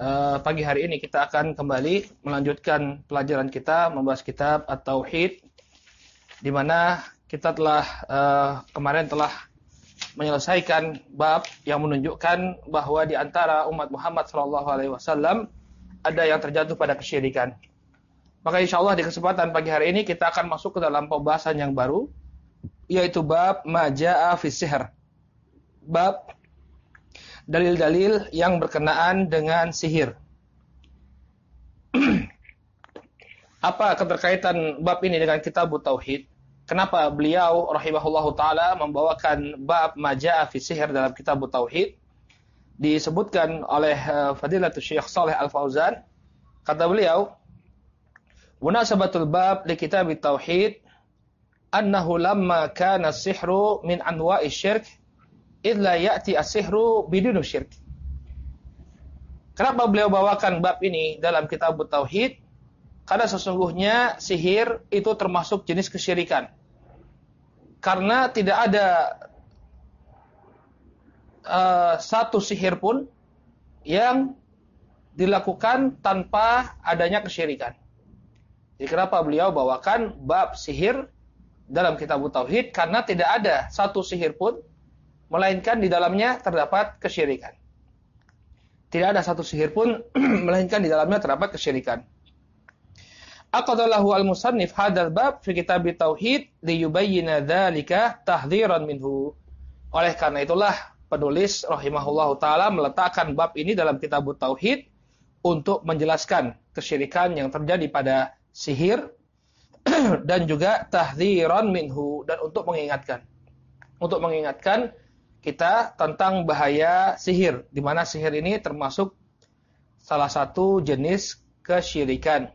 Pagi hari ini kita akan kembali melanjutkan pelajaran kita membahas kitab At-Tauhid, di mana kita telah kemarin telah menyelesaikan bab yang menunjukkan bahwa di antara umat Muhammad SAW ada yang terjatuh pada kesyirikan. Maka insya Allah di kesempatan pagi hari ini kita akan masuk ke dalam pembahasan yang baru, yaitu bab Maja'a fi Sihr. Bab dalil-dalil yang berkenaan dengan sihir. Apa keterkaitan bab ini dengan kitab Tauhid? Kenapa beliau rahimahullahu taala membawakan bab Maja'a fi Sihr dalam kitab Tauhid? Disebutkan oleh Fadilatul Syekh Shalih Al-Fauzan, kata beliau, munasabatul bab li kitab Tauhid annahu lamma kana as-sihru min anwa'i syirk idla ya'ti as-sihru bidunu syirk. Kenapa beliau bawakan bab ini dalam kitab Tauhid? Karena sesungguhnya sihir itu termasuk jenis kesyirikan. Karena tidak ada satu sihir pun yang dilakukan tanpa adanya kesyirikan. Jadi kenapa beliau bawakan bab sihir dalam kitab Tauhid? Karena tidak ada satu sihir pun melainkan di dalamnya terdapat kesyirikan. Tidak ada satu sihir pun melainkan di dalamnya terdapat kesyirikan. Aqadalahu al-musannif hadzal bab fi kitab Tauhid liyubayyana dzalika tahdhiran minhu. Oleh karena itulah penulis rahimahullahu taala meletakkan bab ini dalam kitab Tauhid untuk menjelaskan kesyirikan yang terjadi pada sihir dan juga tahdhiran minhu, dan untuk mengingatkan kita tentang bahaya sihir, di mana sihir ini termasuk salah satu jenis kesyirikan.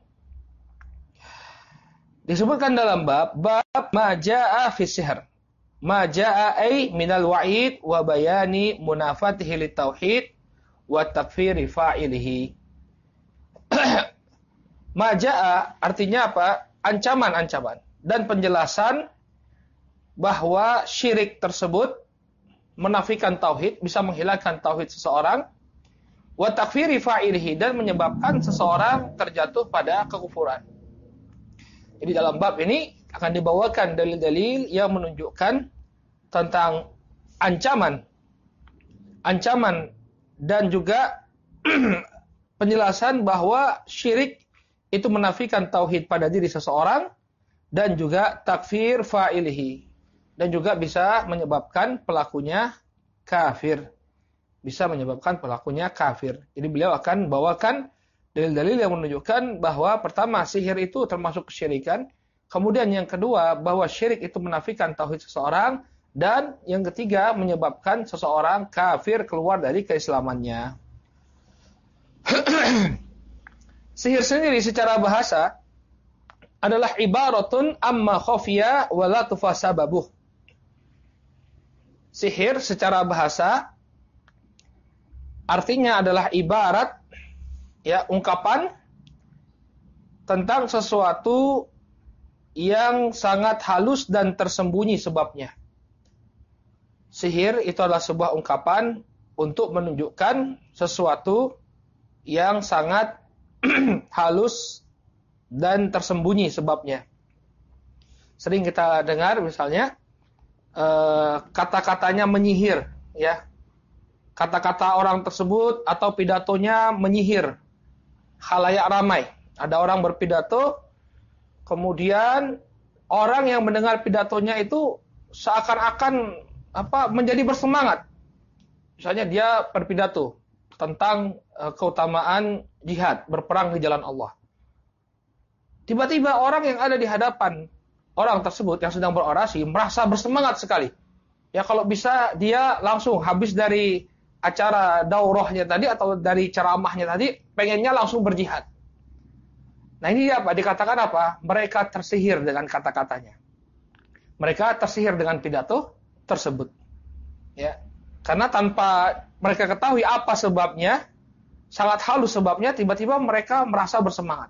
Disebutkan dalam bab Maja'a fi Sihr. Maja'a ay minal wa'id wa bayani munafatihi litauhid wa takfiri fa'ilihi. Maja'a artinya apa? Ancaman-ancaman dan penjelasan bahwa syirik tersebut menafikan tauhid, bisa menghilangkan tauhid seseorang, wa takfiri fa'ilihi, dan menyebabkan seseorang terjatuh pada kekufuran. Jadi dalam bab ini akan dibawakan dalil-dalil yang menunjukkan tentang ancaman dan juga penjelasan bahwa syirik itu menafikan tauhid pada diri seseorang, dan juga takfir fa'ilihi, dan juga bisa menyebabkan pelakunya kafir. Jadi beliau akan bawakan dalil-dalil yang menunjukkan bahwa pertama, sihir itu termasuk kesyirikan. Kemudian yang kedua, bahwa syirik itu menafikan tauhid seseorang. Dan yang ketiga, menyebabkan seseorang kafir, keluar dari keislamannya. Sihir sendiri secara bahasa adalah ibaratun amma khafiya wa la tufasababuh. Sihir secara bahasa artinya adalah ibarat, ya, ungkapan tentang sesuatu yang sangat halus dan tersembunyi sebabnya. Sihir itu adalah sebuah ungkapan untuk menunjukkan sesuatu yang sangat halus dan tersembunyi sebabnya. Sering kita dengar misalnya kata-katanya menyihir, ya. Kata-kata orang tersebut atau pidatonya menyihir khalayak ramai. Ada orang berpidato, kemudian orang yang mendengar pidatonya itu seakan-akan menjadi bersemangat. Misalnya dia berpidato tentang keutamaan jihad, berperang di jalan Allah. Tiba-tiba orang yang ada di hadapan orang tersebut yang sedang berorasi merasa bersemangat sekali. Ya, kalau bisa dia langsung habis dari acara daurahnya tadi atau dari ceramahnya tadi, pengennya langsung berjihad. Nah, ini apa? Dikatakan apa? Mereka tersihir dengan kata-katanya. Mereka tersihir dengan pidato tersebut. Ya. Karena tanpa mereka ketahui apa sebabnya, sangat halus sebabnya, tiba-tiba mereka merasa bersemangat.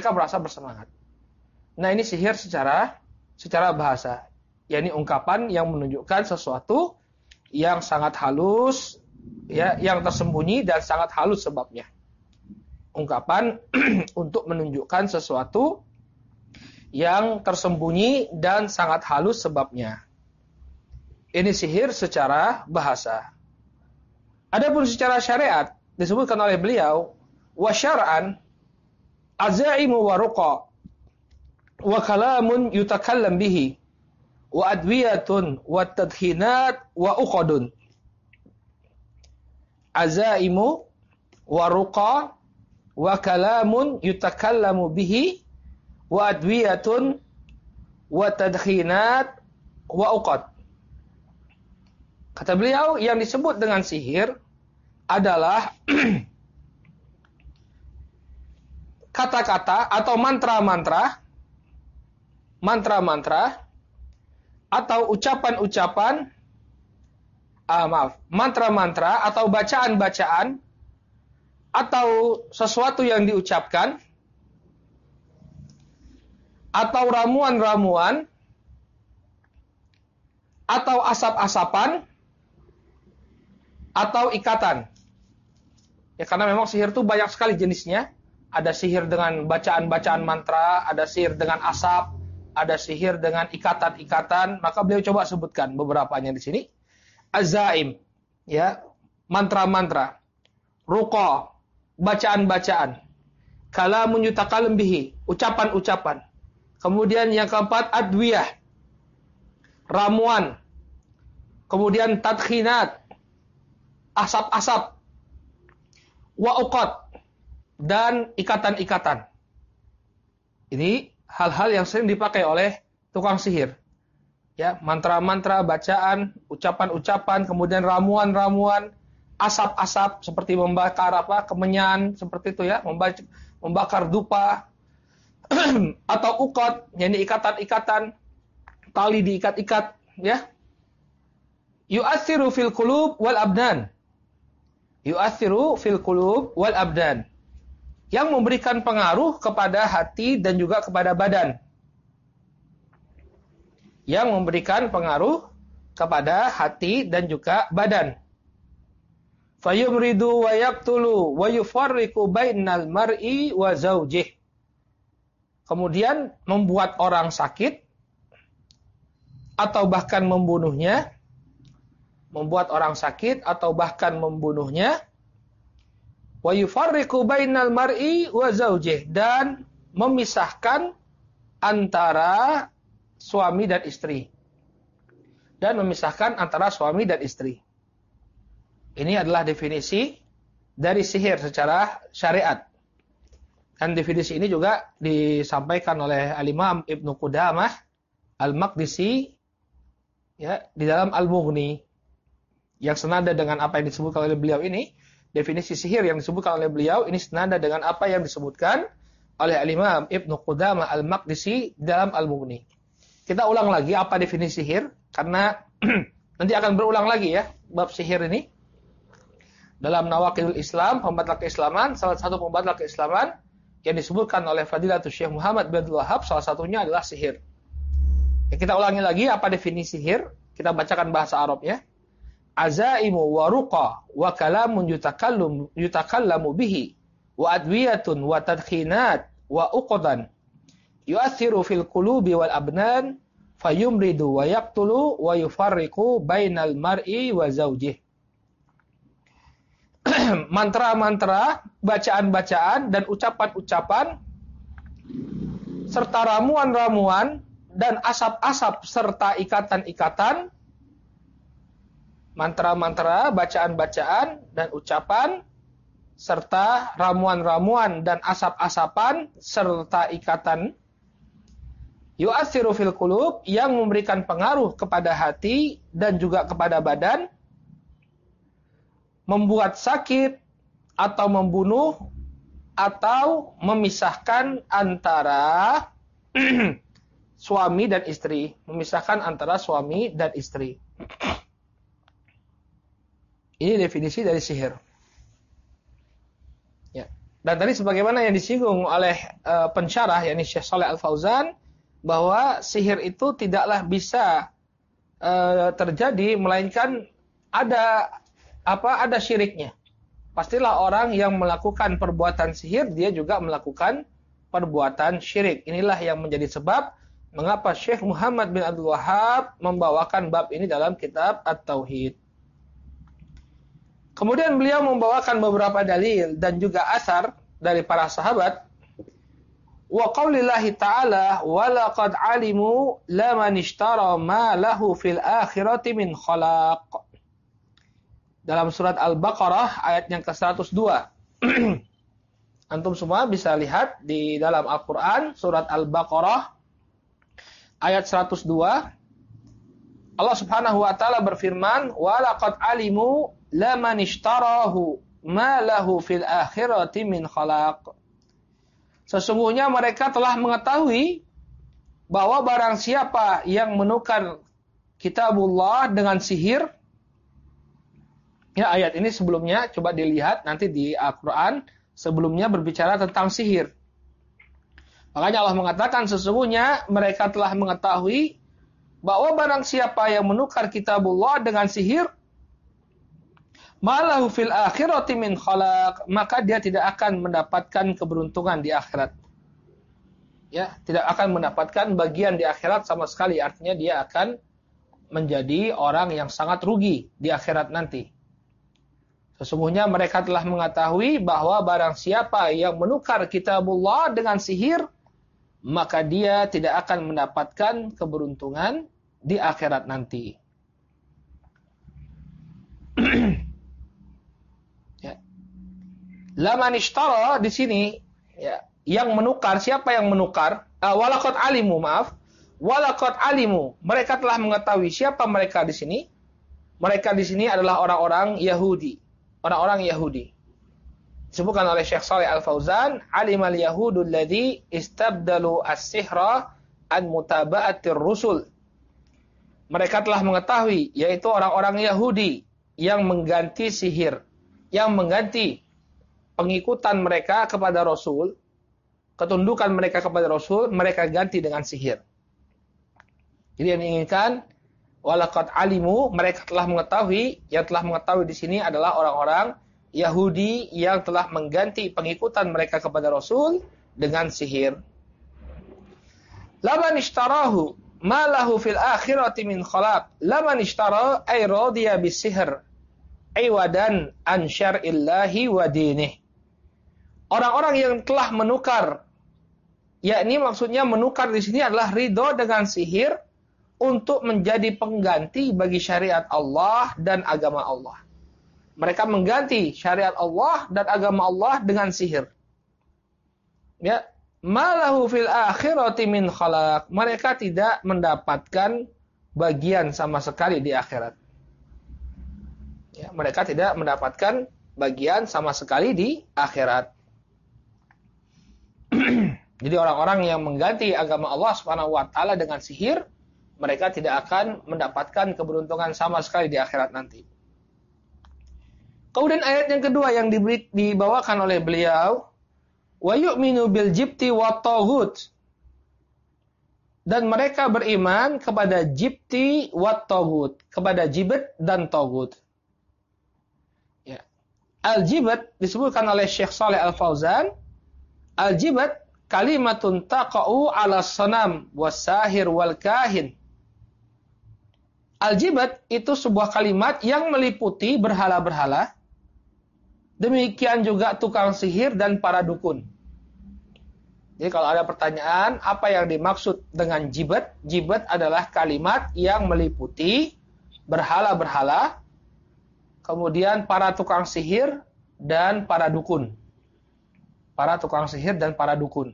Nah, ini sihir secara bahasa. yakni ungkapan yang menunjukkan sesuatu yang sangat halus, ya, yang tersembunyi dan sangat halus sebabnya. ungkapan untuk menunjukkan sesuatu yang tersembunyi dan sangat halus sebabnya. Ini sihir secara bahasa. Adapun secara syariat disebutkan oleh beliau, wa syar'an azaimu wa ruqa wa kalamun yutakallam bihi wa adwiyatun wa tadhinat wa uqadun. Azaimu wa ruqa wa kalamun yutakallamu bihi wa adwiyatun wa tadkhinat wa uqad. Kata beliau, yang disebut dengan sihir adalah kata-kata atau mantra-mantra atau ucapan-ucapan, mantra-mantra atau bacaan-bacaan atau sesuatu yang diucapkan atau ramuan-ramuan atau asap-asapan atau ikatan. Ya, karena memang sihir itu banyak sekali jenisnya. Ada sihir dengan bacaan-bacaan mantra, ada sihir dengan asap, ada sihir dengan ikatan-ikatan. Maka beliau coba sebutkan beberapanya di sini. Azaim, ya, mantra-mantra, ruqa, bacaan-bacaan, kalamun yutakalam bihi, ucapan-ucapan. Kemudian yang keempat, adwiyah, ramuan. Kemudian tadkhinat, asap-asap, wa uqad, dan ikatan-ikatan. Ini hal-hal yang sering dipakai oleh tukang sihir. Ya, mantra-mantra, bacaan, ucapan-ucapan, kemudian ramuan-ramuan, asap-asap seperti membakar kemenyan seperti itu ya, membakar dupa atau uqad, yakni ikatan-ikatan, tali diikat-ikat ya. Yu'athiru fil qulub wal abdan. Yu'athiru fil qulub wal abdan. Yang memberikan pengaruh kepada hati dan juga kepada badan. Yang memberikan pengaruh kepada hati dan juga badan. Fayumridu wa yaqtulu wa yufarriqu bainal mar'i wa zawjih. Kemudian membuat orang sakit atau bahkan membunuhnya. Membuat orang sakit atau bahkan membunuhnya. Wa yufarriqu bainal mar'i wa zawjih, dan memisahkan antara suami dan istri. Dan memisahkan antara suami dan istri. Ini adalah definisi dari sihir secara syariat. Dan definisi ini juga disampaikan oleh Al-Imam Ibnu Qudamah Al-Maqdisi ya, di dalam Al-Mughni. Yang senada dengan apa yang disebutkan oleh beliau ini, definisi sihir yang disebutkan oleh beliau ini senada dengan apa yang disebutkan oleh Al-Imam Ibnu Qudamah Al-Maqdisi dalam Al-Mughni. Kita ulang lagi apa definisi sihir, karena nanti akan berulang lagi ya bab sihir ini. Dalam Nawaqidul Islam, pembatal keislaman, salah satu pembatal keislaman yang disebutkan oleh Fadilatul Syekh Muhammad bin Abdul Wahhab, salah satunya adalah sihir. Ya, kita ulangi lagi apa definisi sihir, kita bacakan bahasa Arabnya. Azaimu wa ruqa wa kalamun yutakallamu bihi wa adwiyatun wa tadkhinat wa uqdan yu'athiru fil qulubi wal abnan fayumridu wa yaqtulu wa yufarriqu bainal mar'i wa zawjih. Mantra-mantra, bacaan-bacaan dan ucapan-ucapan serta ramuan-ramuan dan asap-asap serta ikatan-ikatan. Mantra-mantra, bacaan-bacaan, dan ucapan, serta ramuan-ramuan dan asap-asapan, serta ikatan. Yu'athiru fil qulub, yang memberikan pengaruh kepada hati dan juga kepada badan. Membuat sakit, atau membunuh, atau memisahkan antara suami dan istri. Memisahkan antara suami dan istri. Ini definisi dari sihir. Ya. Dan tadi sebagaimana yang disinggung oleh pensyarah, yakni Syekh Shalih Al-Fauzan, bahwa sihir itu tidaklah bisa terjadi melainkan ada syiriknya. pastilah orang yang melakukan perbuatan sihir, dia juga melakukan perbuatan syirik. Inilah yang menjadi sebab mengapa Syekh Muhammad bin Abdul Wahhab membawakan bab ini dalam kitab At-Tauhid. Kemudian beliau membawakan beberapa dalil dan juga asar dari para sahabat. Wa qaulillahi ta'ala wa laqad alimu laman ishtara ma lahu fil akhirati min khalaq. Dalam surat Al-Baqarah ayat yang ke-102. Antum semua bisa lihat di dalam Al-Qur'an surat Al-Baqarah ayat 102. Allah Subhanahu wa taala berfirman, "Wa laqad alimu laman ishtarahu ma lahu fil akhirati min khalaq." Sesungguhnya mereka telah mengetahui bahwa barang siapa yang menukar kitabullah dengan sihir. Ya, ayat ini sebelumnya coba dilihat nanti di Al-Qur'an sebelumnya berbicara tentang sihir. Makanya Allah mengatakan sesungguhnya mereka telah mengetahui bahwa barang siapa yang menukar kitabullah dengan sihir, malahu fil akhirati min khalaq, maka dia tidak akan mendapatkan keberuntungan di akhirat. Ya, tidak akan mendapatkan bagian di akhirat sama sekali. Artinya dia akan menjadi orang yang sangat rugi di akhirat nanti. Sesungguhnya mereka telah mengetahui bahwa barang siapa yang menukar kitabullah dengan sihir, maka dia tidak akan mendapatkan keberuntungan di akhirat nanti. Ya. Laman ishtara di sini, ya, yang menukar, siapa yang menukar? Walaqad alimu, walaqad alimu. Mereka telah mengetahui siapa mereka di sini? Mereka di sini adalah orang-orang Yahudi. Orang-orang Yahudi. Disebutkan oleh Syekh Shalih Al-Fauzan, alimal yahudul ladzi istabdalu as-sihra an mutaba'atir rusul. Mereka telah mengetahui, yaitu orang-orang Yahudi yang mengganti sihir, yang mengganti pengikutan mereka kepada Rasul, ketundukan mereka kepada Rasul, mereka ganti dengan sihir. Jadi yang diinginkan, walaqad alimu, mereka telah mengetahui, yang telah mengetahui di sini adalah orang-orang Yahudi yang telah mengganti pengikutan mereka kepada Rasul dengan sihir. Laman ishtarahu ma lahu fil akhirati min khalaq. Laman ishtara ay radiya bisihr aywadan an syar'illahi wa dinih. Orang-orang yang telah menukar, yakni maksudnya menukar di sini adalah ridho dengan sihir untuk menjadi pengganti bagi syariat Allah dan agama Allah. Mereka mengganti syariat Allah dan agama Allah dengan sihir. Ya, malahu fil akhirati min khalaq. Mereka tidak mendapatkan bagian sama sekali di akhirat. Ya, mereka tidak mendapatkan bagian sama sekali di akhirat. Jadi orang-orang yang mengganti agama Allah Subhanahu wa taala dengan sihir, mereka tidak akan mendapatkan keberuntungan sama sekali di akhirat nanti. Kemudian ayat yang kedua yang dibawakan oleh beliau, wa yu'minu bil jibti wa taghut. Dan mereka beriman kepada jibti wa taghut, kepada jibt dan taghut. Ya. Al-jibt disebutkan oleh Syekh Shalih Al-Fauzan, al-jibt kalimatun taqa'u 'ala sanam was-sahir wal kahin. Al-jibt itu sebuah kalimat yang meliputi berhala-berhala. Demikian juga tukang sihir dan para dukun. Jadi kalau ada pertanyaan, apa yang dimaksud dengan jibat? Jibat adalah kalimat yang meliputi berhala-berhala, kemudian para tukang sihir dan para dukun. Para tukang sihir dan para dukun.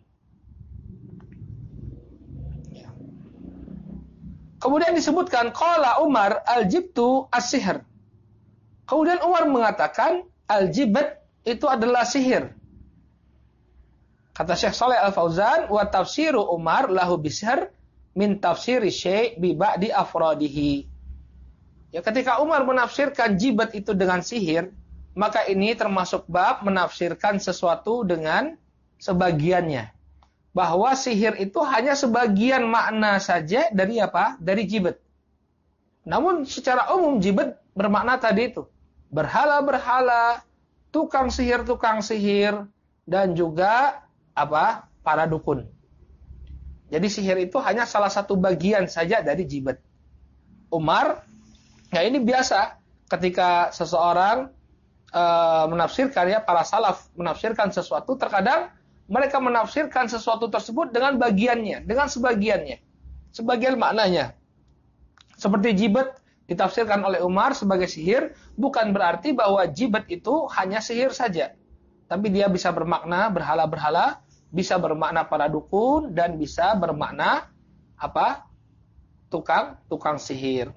Kemudian disebutkan, qala Umar al-jibtu as-sihr. Kemudian Umar mengatakan, al-jibat itu adalah sihir. Kata Syekh Shalih Al-Fauzan, wa tafsiru Umar lahu bisihr min tafsiri syai' bi ba'di afradihi. Ya, ketika Umar menafsirkan jibat itu dengan sihir, maka ini termasuk bab menafsirkan sesuatu dengan sebagiannya. Bahwa sihir itu hanya sebagian makna saja dari apa? Dari jibat. Namun secara umum jibat bermakna tadi itu berhala-berhala, tukang sihir, dan juga para dukun. Jadi sihir itu hanya salah satu bagian saja dari jibat. Umar, ya ini biasa ketika seseorang menafsirkan, ya para salaf menafsirkan sesuatu, terkadang mereka menafsirkan sesuatu tersebut dengan bagiannya, dengan sebagiannya, sebagian maknanya. Seperti jibat ditafsirkan oleh Umar sebagai sihir, bukan berarti bahwa jibat itu hanya sihir saja. Tapi dia bisa bermakna berhala-berhala, bisa bermakna para dukun, dan bisa bermakna tukang sihir.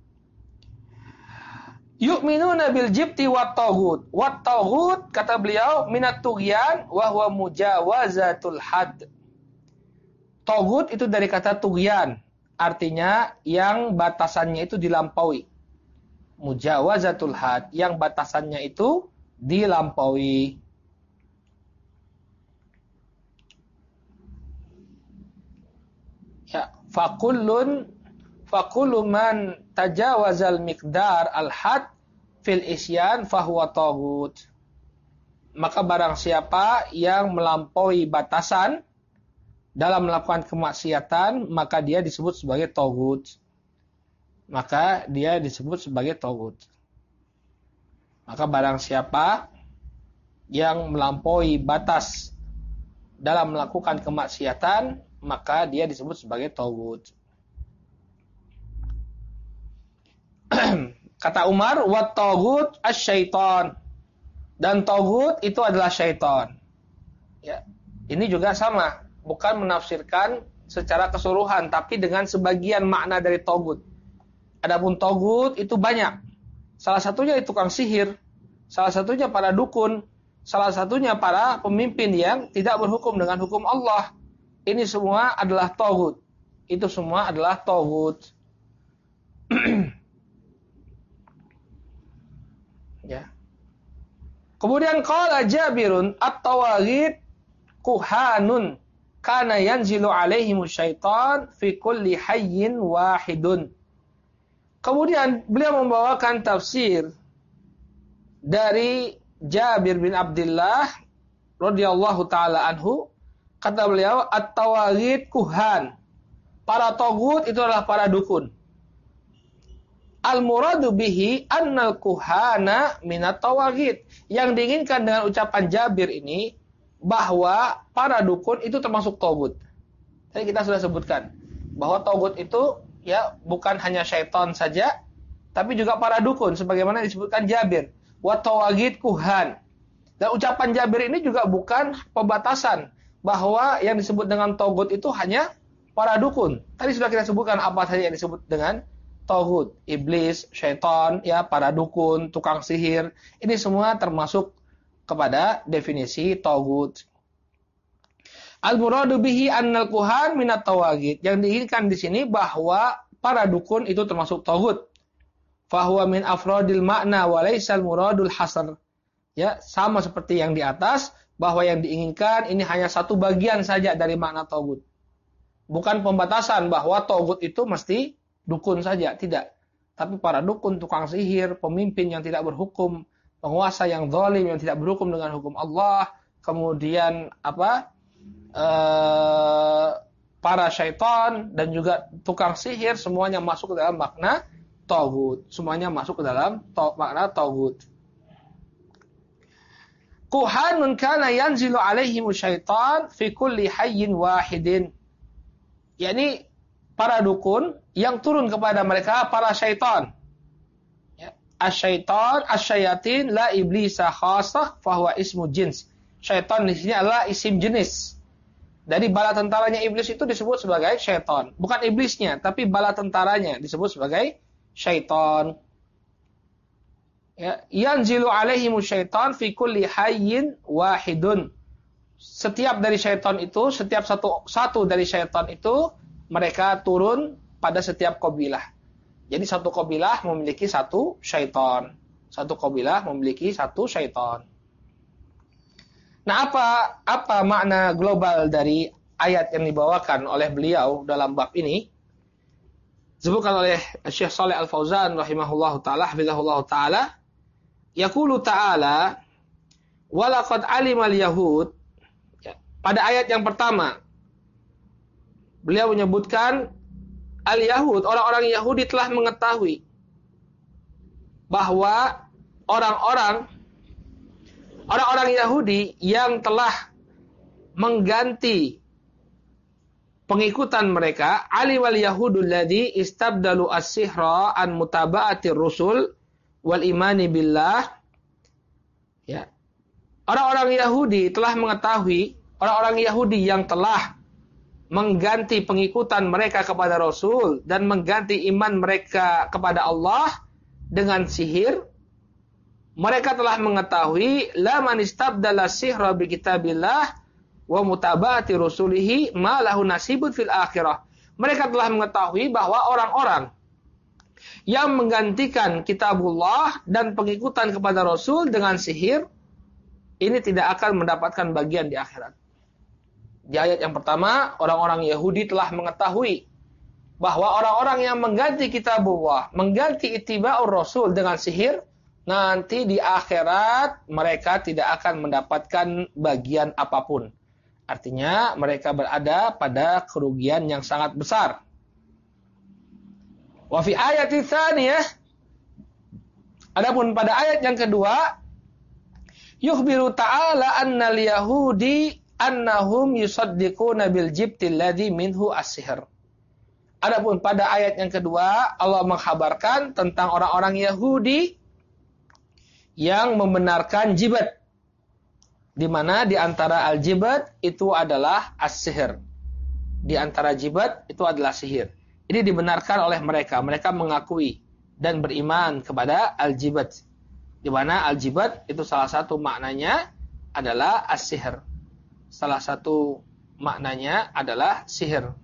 Yu'minuna bil jibti wat taghut. Wat taghut, kata beliau, minat tughyan wa huwa mujawazatul had. Taghut itu dari kata tughyan, artinya yang batasannya itu dilampaui. Mujawazatul had, yang batasannya itu dilampaui. Ya, fakullu man tajawazal miqdar al-had fil isyan fahuwa taghut. Maka barang siapa yang melampaui batasan dalam melakukan kemaksiatan, maka dia disebut sebagai taghut. Maka barang siapa yang melampaui batas dalam melakukan kemaksiatan, maka dia disebut sebagai taghut. Kata Umar, wat taghut asy-syaitan. Dan taghut itu adalah syaitan. Ya, ini juga sama, bukan menafsirkan secara keseluruhan, tapi dengan sebagian makna dari taghut. Adapun taghut itu banyak. Salah satunya tukang sihir, salah satunya para dukun, salah satunya para pemimpin yang tidak berhukum dengan hukum Allah. Ini semua adalah taghut. Itu semua adalah taghut. Ya. Kemudian qala Jabirun at-tawaghit kuhanun kana yanzilu alaihimu syaitan fi kulli hayyin wahidun. Kemudian beliau membawakan tafsir dari Jabir bin Abdullah radhiyallahu taala anhu. Kata beliau, at-tawaghit kuhan. Para taghut itu adalah para dukun. Al-muradu bihi annal kuhana minat tawaghit. Yang diinginkan dengan ucapan Jabir ini, bahwa para dukun itu termasuk taghut. Tadi kita sudah sebutkan bahwa taghut itu ya bukan hanya syaitan saja, tapi juga para dukun sebagaimana disebutkan Jabir. Wa tawaghit kuhan. Dan ucapan Jabir ini juga bukan pembatasan bahwa yang disebut dengan taghut itu hanya para dukun. Tadi sudah kita sebutkan apa saja yang disebut dengan taghut, iblis, syaitan, ya para dukun, tukang sihir. Ini semua termasuk kepada definisi taghut. Al-muradu bihi annal kuhan minat tawaghit. Yang diinginkan di sini bahwa para dukun itu termasuk taghut. Fahuwa min afradil makna wa laysal muradul hasr. Ya, sama seperti yang di atas, bahwa yang diinginkan ini hanya satu bagian saja dari makna taghut. Bukan pembatasan bahwa taghut itu mesti dukun saja, tidak. Tapi para dukun, tukang sihir, pemimpin yang tidak berhukum, penguasa yang zalim yang tidak berhukum dengan hukum Allah, kemudian para syaitan dan juga tukang sihir, semuanya masuk ke dalam makna taghut. Semuanya masuk ke dalam makna taghut. Kuhanun kana yanzilu alaihimu syaitan fi kulli hayyin wahidin. yakni para dukun yang turun kepada mereka para syaitan. Ya. Asy-syaitan, asy-syayatin la iblisa khassah fahuwa ismu jins. Syaitan di sini adalah isim jenis. Dari bala tentaranya iblis itu disebut sebagai syaitan. Bukan iblisnya, tapi bala tentaranya disebut sebagai syaitan. Ya, yanzilu alaihimu syaitan fi kulli hayyin wahidun. Setiap dari syaitan itu, setiap satu dari syaitan itu, mereka turun pada setiap kabilah. Jadi satu kabilah memiliki satu syaitan. Satu kabilah memiliki satu syaitan. Nah, apa makna global dari ayat yang dibawakan oleh beliau dalam bab ini? Disebutkan oleh Syekh Shalih Al Fauzan rahimahullahu taala, hafizahullahu taala, yaqulu ta'ala, walaqad alimal yahud, ya, pada ayat yang pertama beliau menyebutkan al-yahud, orang-orang Yahudi telah mengetahui bahwa orang-orang Yahudi yang telah mengganti pengikutan mereka, ali wal yahudul ladzi istabdalu as-sihra an mutaba'atir rusul wal imani billah. Ya. Orang-orang Yahudi telah mengetahui, orang-orang Yahudi yang telah mengganti pengikutan mereka kepada Rasul dan mengganti iman mereka kepada Allah dengan sihir, mereka telah mengetahui la man istabdala sihra bi kitabillah wa mutaba'ati rusulihi ma lahu nasibun fil akhirah. Mereka telah mengetahui bahwa orang-orang yang menggantikan kitabullah dan pengikutan kepada Rasul dengan sihir, ini tidak akan mendapatkan bagian di akhirat. Di ayat yang pertama, orang-orang Yahudi telah mengetahui bahwa orang-orang yang mengganti kitabullah, mengganti ittiba'ur Rasul dengan sihir, nanti di akhirat mereka tidak akan mendapatkan bagian apapun. Artinya mereka berada pada kerugian yang sangat besar. Wa fi ayati tsaniyah, adapun pada ayat yang kedua, yukhbiru ta'ala annal yahudi annahum yusaddiquna bil jibti alladhi minhu as-sihr. Adapun pada ayat yang kedua, Allah mengkhabarkan tentang orang-orang Yahudi yang membenarkan jibat, di mana di antara al-jibat itu adalah as-sihr. Di antara jibat itu adalah sihir. Ini dibenarkan oleh mereka. Mereka mengakui dan beriman kepada al-jibat. Di mana al-jibat itu salah satu maknanya adalah as-sihr. Salah satu maknanya adalah sihir.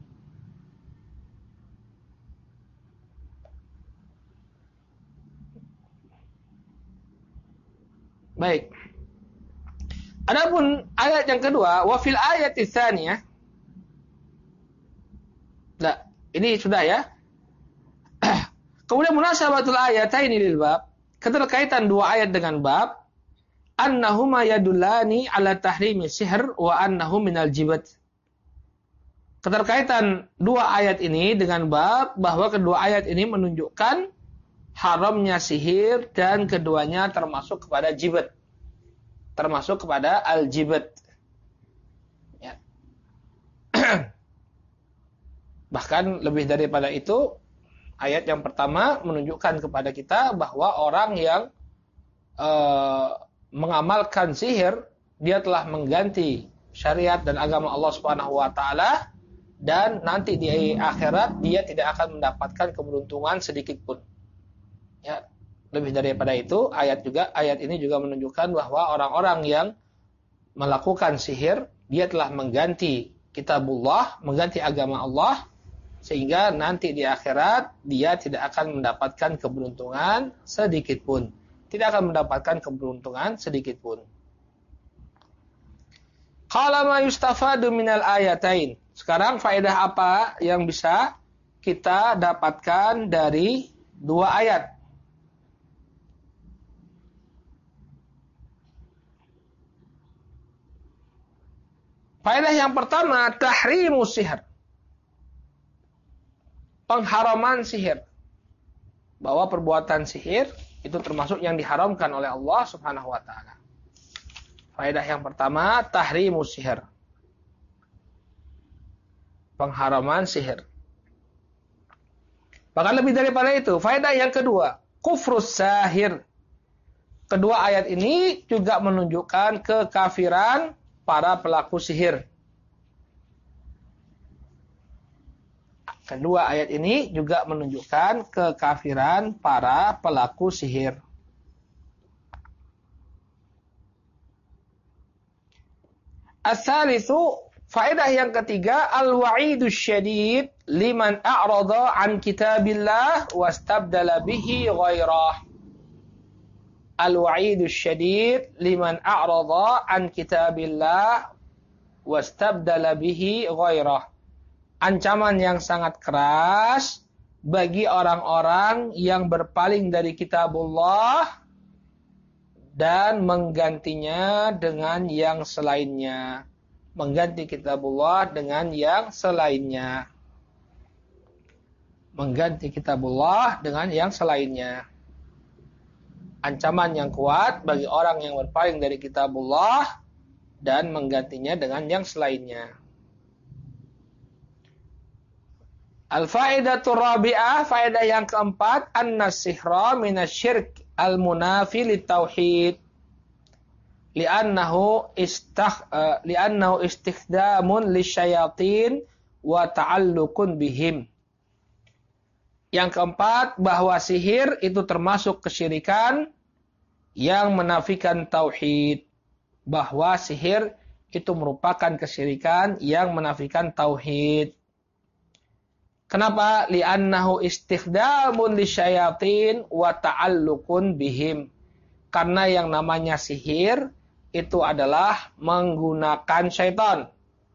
Baik. Adapun ayat yang kedua, wa fil ayati tsaniyah. Nah, ini sudah ya. Kemudian munasabatul ayataini lil bab, keterkaitan dua ayat dengan bab, annahuma yadullani ala tahrimi sihr wa annahu minal jibat. Keterkaitan dua ayat ini dengan bab, bahwa kedua ayat ini menunjukkan haramnya sihir dan keduanya termasuk kepada jibat. Termasuk kepada al-jibat. Ya. Bahkan lebih daripada itu, ayat yang pertama menunjukkan kepada kita bahwa orang yang mengamalkan sihir, dia telah mengganti syariat dan agama Allah Subhanahu wa taala, dan nanti di akhirat dia tidak akan mendapatkan keberuntungan sedikit pun. Ya, lebih daripada itu, ayat ini juga menunjukkan bahwa orang-orang yang melakukan sihir, dia telah mengganti kitabullah, mengganti agama Allah, sehingga nanti di akhirat dia tidak akan mendapatkan keberuntungan sedikit pun. Tidak akan mendapatkan keberuntungan sedikit pun. Qala ma yustafadu minal ayatain. Sekarang faedah apa yang bisa kita dapatkan dari dua ayat? Faedah yang pertama, tahrimu sihir. Pengharaman sihir. Bahwa perbuatan sihir itu termasuk yang diharamkan oleh Allah Subhanahu wa taala. Faedah yang pertama, tahrimu sihir. Pengharaman sihir. Bahkan lebih daripada itu, faedah yang kedua, kufrus sahir. Kedua ayat ini juga menunjukkan kekafiran para pelaku sihir. Kedua ayat ini juga menunjukkan kekafiran para pelaku sihir. As-salisu, faedah yang ketiga, al-wa'idus syadid liman a'rada an kitabillah wastabdala bihi ghairah. Al-wa'idus syadid liman a'rada an kitabillah wastabdala bihi ghairah. Ancaman yang sangat keras bagi orang-orang yang berpaling dari kitabullah dan menggantinya dengan yang selainnya. Mengganti kitabullah dengan yang selainnya. Mengganti kitabullah dengan yang selainnya. Ancaman yang kuat bagi orang yang berpaling dari kitabullah dan menggantinya dengan yang selainnya. Al-fa'idatul rabi'ah, faedah yang keempat, anna-sihra minasyirk al-munafi litauhid. Li'annahu istikhdamun lisyayatin wa ta'allukun bihim. Yang keempat, bahwa sihir itu termasuk kesyirikan yang menafikan tauhid. Bahwa sihir itu merupakan kesyirikan yang menafikan tauhid. Kenapa? Li'annahu istikhdamun lisyayatin wa ta'allukun bihim. Karena yang namanya sihir itu adalah menggunakan syaitan.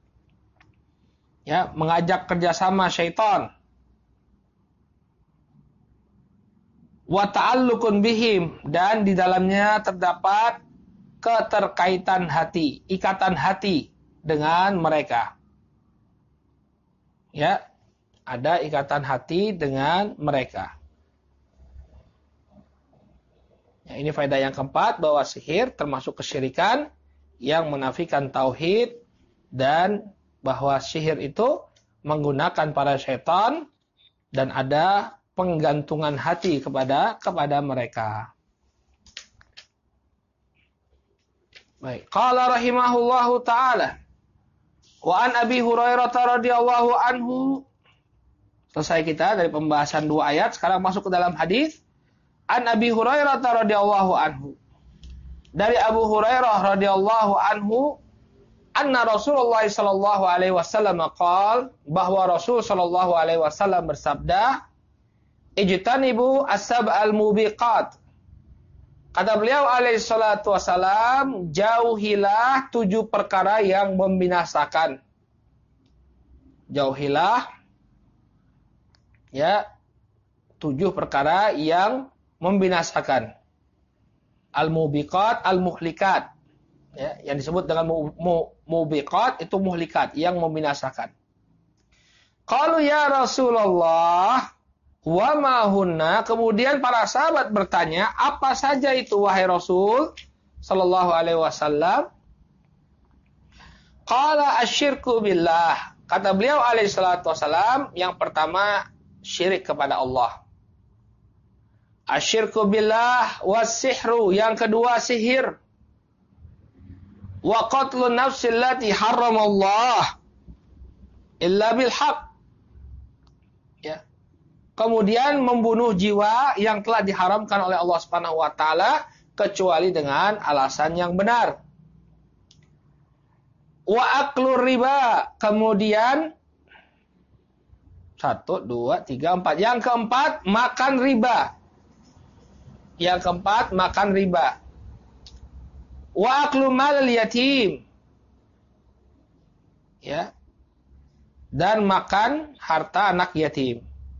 Ya, mengajak kerjasama syaitan. Wa ta'allukun bihim, dan di dalamnya terdapat keterkaitan hati, ikatan hati dengan mereka. Ya, ada ikatan hati dengan mereka. Ya, ini faedah yang keempat, bahwa sihir termasuk kesyirikan yang menafikan tauhid, dan bahwa sihir itu menggunakan para syaitan dan ada penggantungan hati kepada mereka. Baik, qala rahimahullahu taala wa an Abi Hurairah radhiyallahu anhu. Selesai kita dari pembahasan 2 ayat, sekarang masuk ke dalam hadis. An Abi Hurairah radhiyallahu anhu. Dari Abu Hurairah radhiyallahu anhu, anna Rasulullah sallallahu alaihi wasallam qaal, bahwa Rasul sallallahu alaihi wasallam bersabda, ijtanibu as-sab'al mubiqat. Kata beliau alaihi salatu wasalam, jauhilah 7 perkara yang membinasakan. Jauhilah ya 7 perkara yang membinasakan. Al-mubiqat, al-muhlikat. Ya, yang disebut dengan mubiqat itu muhlikat, yang membinasakan. Qalu ya Rasulullah, wa ma hunna? Kemudian para sahabat bertanya, apa saja itu wahai Rasul sallallahu alaihi wasallam? Qala asyirku billah. Kata beliau alaihi salatu wasallam, yang pertama syirik kepada Allah. Asyirku billah was-sihru, yang kedua sihir. Wa qatlun nafsil lati haramallah illa bil haq. Ya. Kemudian membunuh jiwa yang telah diharamkan oleh Allah Subhanahu wa taala kecuali dengan alasan yang benar. Wa aklur riba, kemudian 1, 2, 3, 4. Yang keempat, makan riba. Yang keempat, makan riba. Wa aklu malal yatim. Ya. Dan makan harta anak yatim.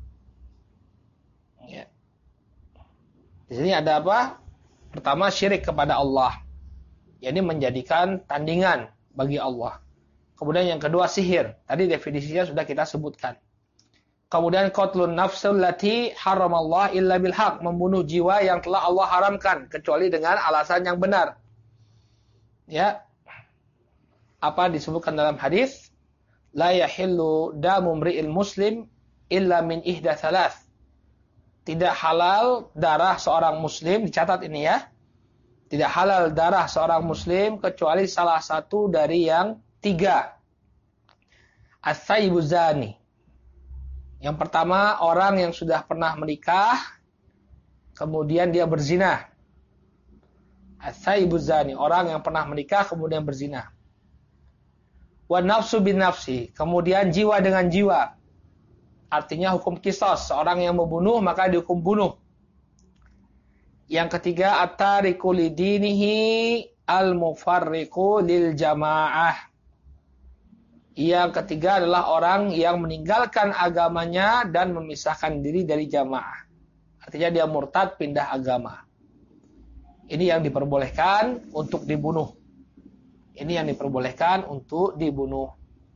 Ya. Di sini ada apa? Pertama, syirik kepada Allah. Yani menjadikan tandingan bagi Allah. Kemudian yang kedua, sihir. Tadi definisinya sudah kita sebutkan. Kemudian qatlun nafsul lati haramallah illa bil haq, membunuh jiwa yang telah Allah haramkan kecuali dengan alasan yang benar. Ya. Apa disebutkan dalam hadis? La yahillu damu mri'il muslim illa min ihda thalath. Tidak halal darah seorang muslim, dicatat ini ya. Tidak halal darah seorang muslim kecuali salah satu dari yang 3. As-sayyibu zani. Yang pertama, orang yang sudah pernah menikah, kemudian dia berzina. As-sayyibu zani, orang yang pernah menikah, kemudian berzina. Wa nafsu bin nafsi, kemudian jiwa dengan jiwa. Artinya hukum qisas, seorang yang membunuh maka dihukum bunuh. Yang ketiga, at-tariku lidinihi al-mufarriqu lil jamaah. Yang ketiga adalah orang yang meninggalkan agamanya dan memisahkan diri dari jamaah. Artinya dia murtad, pindah agama. Ini yang diperbolehkan untuk dibunuh. Ini yang diperbolehkan untuk dibunuh.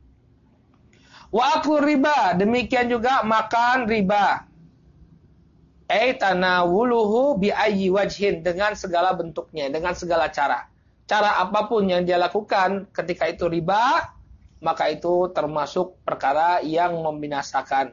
Wa aklu riba, demikian juga makan riba. Tanawuluhu bi ayyi wajhin, dengan segala bentuknya, dengan segala cara. Cara apapun yang dia lakukan ketika itu riba, maka itu termasuk perkara yang membinasakan.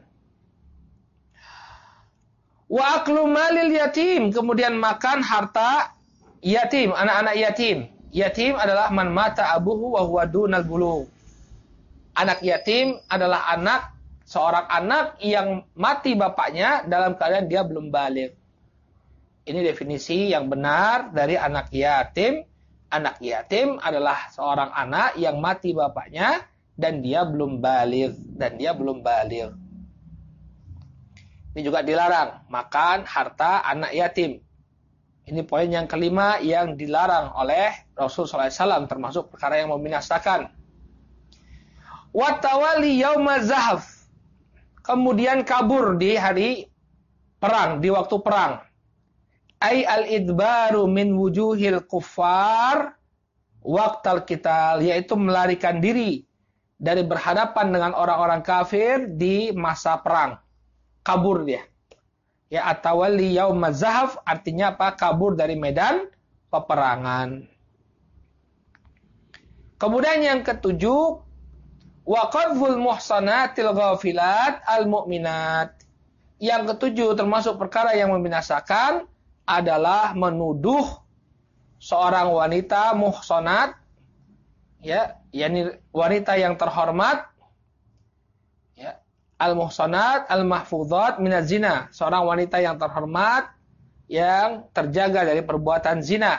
Wa aklu malil yatim, kemudian makan harta yatim, anak-anak yatim. Yatim adalah man mata abuhu wa huwa dunal bulugh. Anak yatim adalah seorang anak yang mati bapaknya dalam keadaan dia belum baligh. Ini definisi yang benar dari anak yatim. Anak yatim adalah seorang anak yang mati bapaknya dan dia belum baligh. Ini juga dilarang, makan harta anak yatim. Ini poin yang kelima yang dilarang oleh Rasulullah SAW, termasuk perkara yang membinasakan. Watawali yauma zahaf, kemudian kabur di hari perang, di waktu perang. Al-idbaru min wujuhil kuffar waqtal qital, yaitu melarikan diri dari berhadapan dengan orang-orang kafir di masa perang. Kabur dia. Ya, atawali yauma zahaf artinya apa? Kabur dari medan peperangan. Kemudian yang ketujuh, wa qadful muhsanatil ghafilat al-mu'minat. Yang ketujuh termasuk perkara yang membinasakan adalah menuduh seorang wanita muhsanat, ya, yakni wanita yang terhormat, ya, al-muhsanat al-mahfuzat minaz zina, seorang wanita yang terhormat yang terjaga dari perbuatan zina.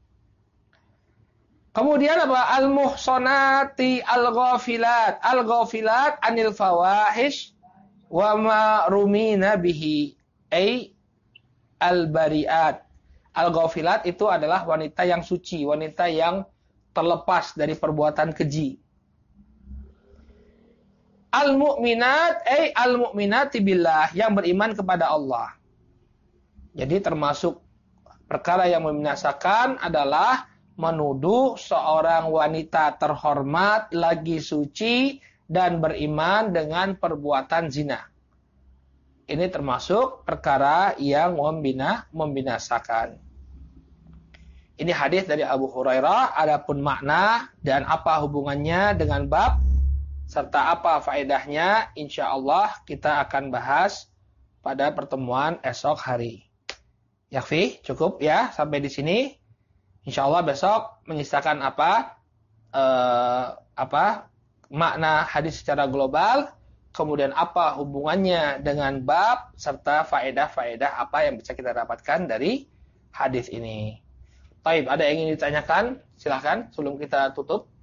Kemudian apa? Al-muhsanati al-ghafilat. Al-ghafilat anil fawahish wa ma rumina bihi. Al-bari'at. Al-ghafilat itu adalah wanita yang suci, wanita yang terlepas dari perbuatan keji. Al-mu'minat al-mu'minati billah, yang beriman kepada Allah. Jadi termasuk perkara yang membinasakan adalah menuduh seorang wanita terhormat lagi suci dan beriman dengan perbuatan zina. Ini termasuk perkara yang membinasakan. Ini hadis dari Abu Hurairah. Adapun makna dan apa hubungannya dengan bab serta apa faedahnya, insya Allah kita akan bahas pada pertemuan esok hari. Yakfi, cukup ya sampai di sini. Insya Allah besok menyisakan makna hadis secara global, kemudian apa hubungannya dengan bab, serta faedah-faedah apa yang bisa kita dapatkan dari hadis ini. Baik, ada yang ingin ditanyakan? Silahkan sebelum kita tutup.